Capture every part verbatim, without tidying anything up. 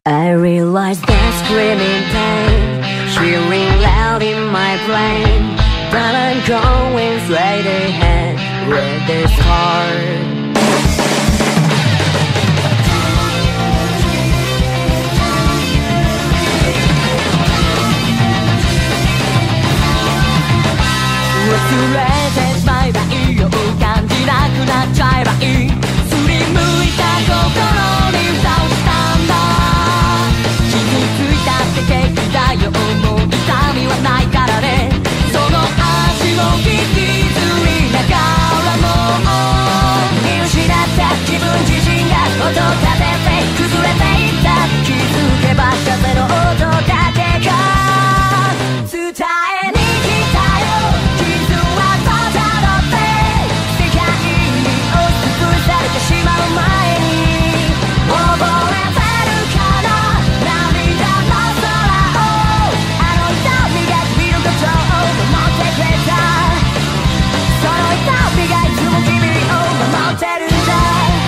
I realize that screaming pain, cheering loud in my brain, but I'm going straight ahead with this heart.忘れてしまえばいいよ、感じなくなっちゃえばいい、すりむいた心に蓋をしたんだ。傷ついたって平気だよ、もう痛みはないからね。その足を引きずりながらも見失った自分自身が音立てて崩れていった。気づけば風の音だけが伝えに来たよ。しまう前に溺れてるから涙の空を、あの痛みが君のことを守ってくれた。その痛みがいつも君を守ってるんだ。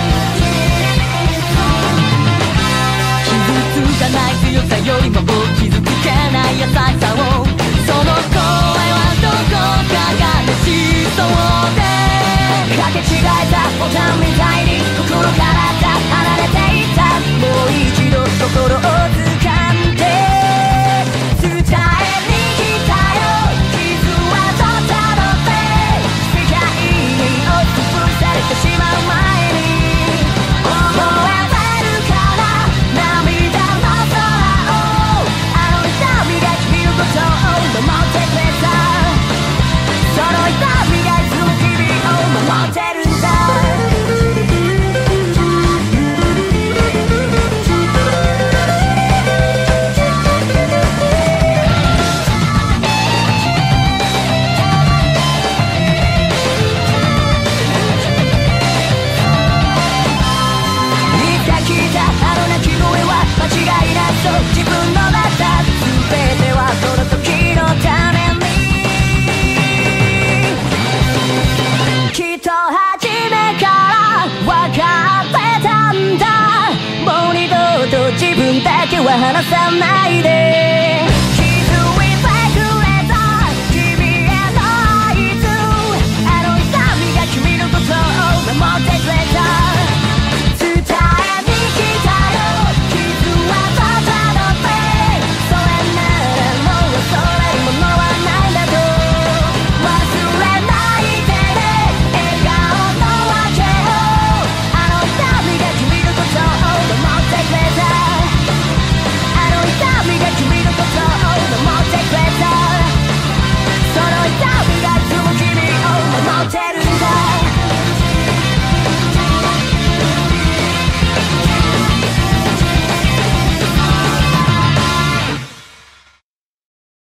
傷つかない強さよりも傷つけない優しさを、その声はどこかが欲しそうでかけ違えたボタンみたいに心から離れていった。もう一度心を掴んで伝えに来たよ。傷はとたどって世界に押しつぶされてしまう前に覚えてるから涙の空を、あの痛みが君のことを守ってくれた。その痛みがいつも君を守ってるんだ。自分の中全てはその時のために、きっと初めから分かってたんだ。もう二度と自分だけは離さないで。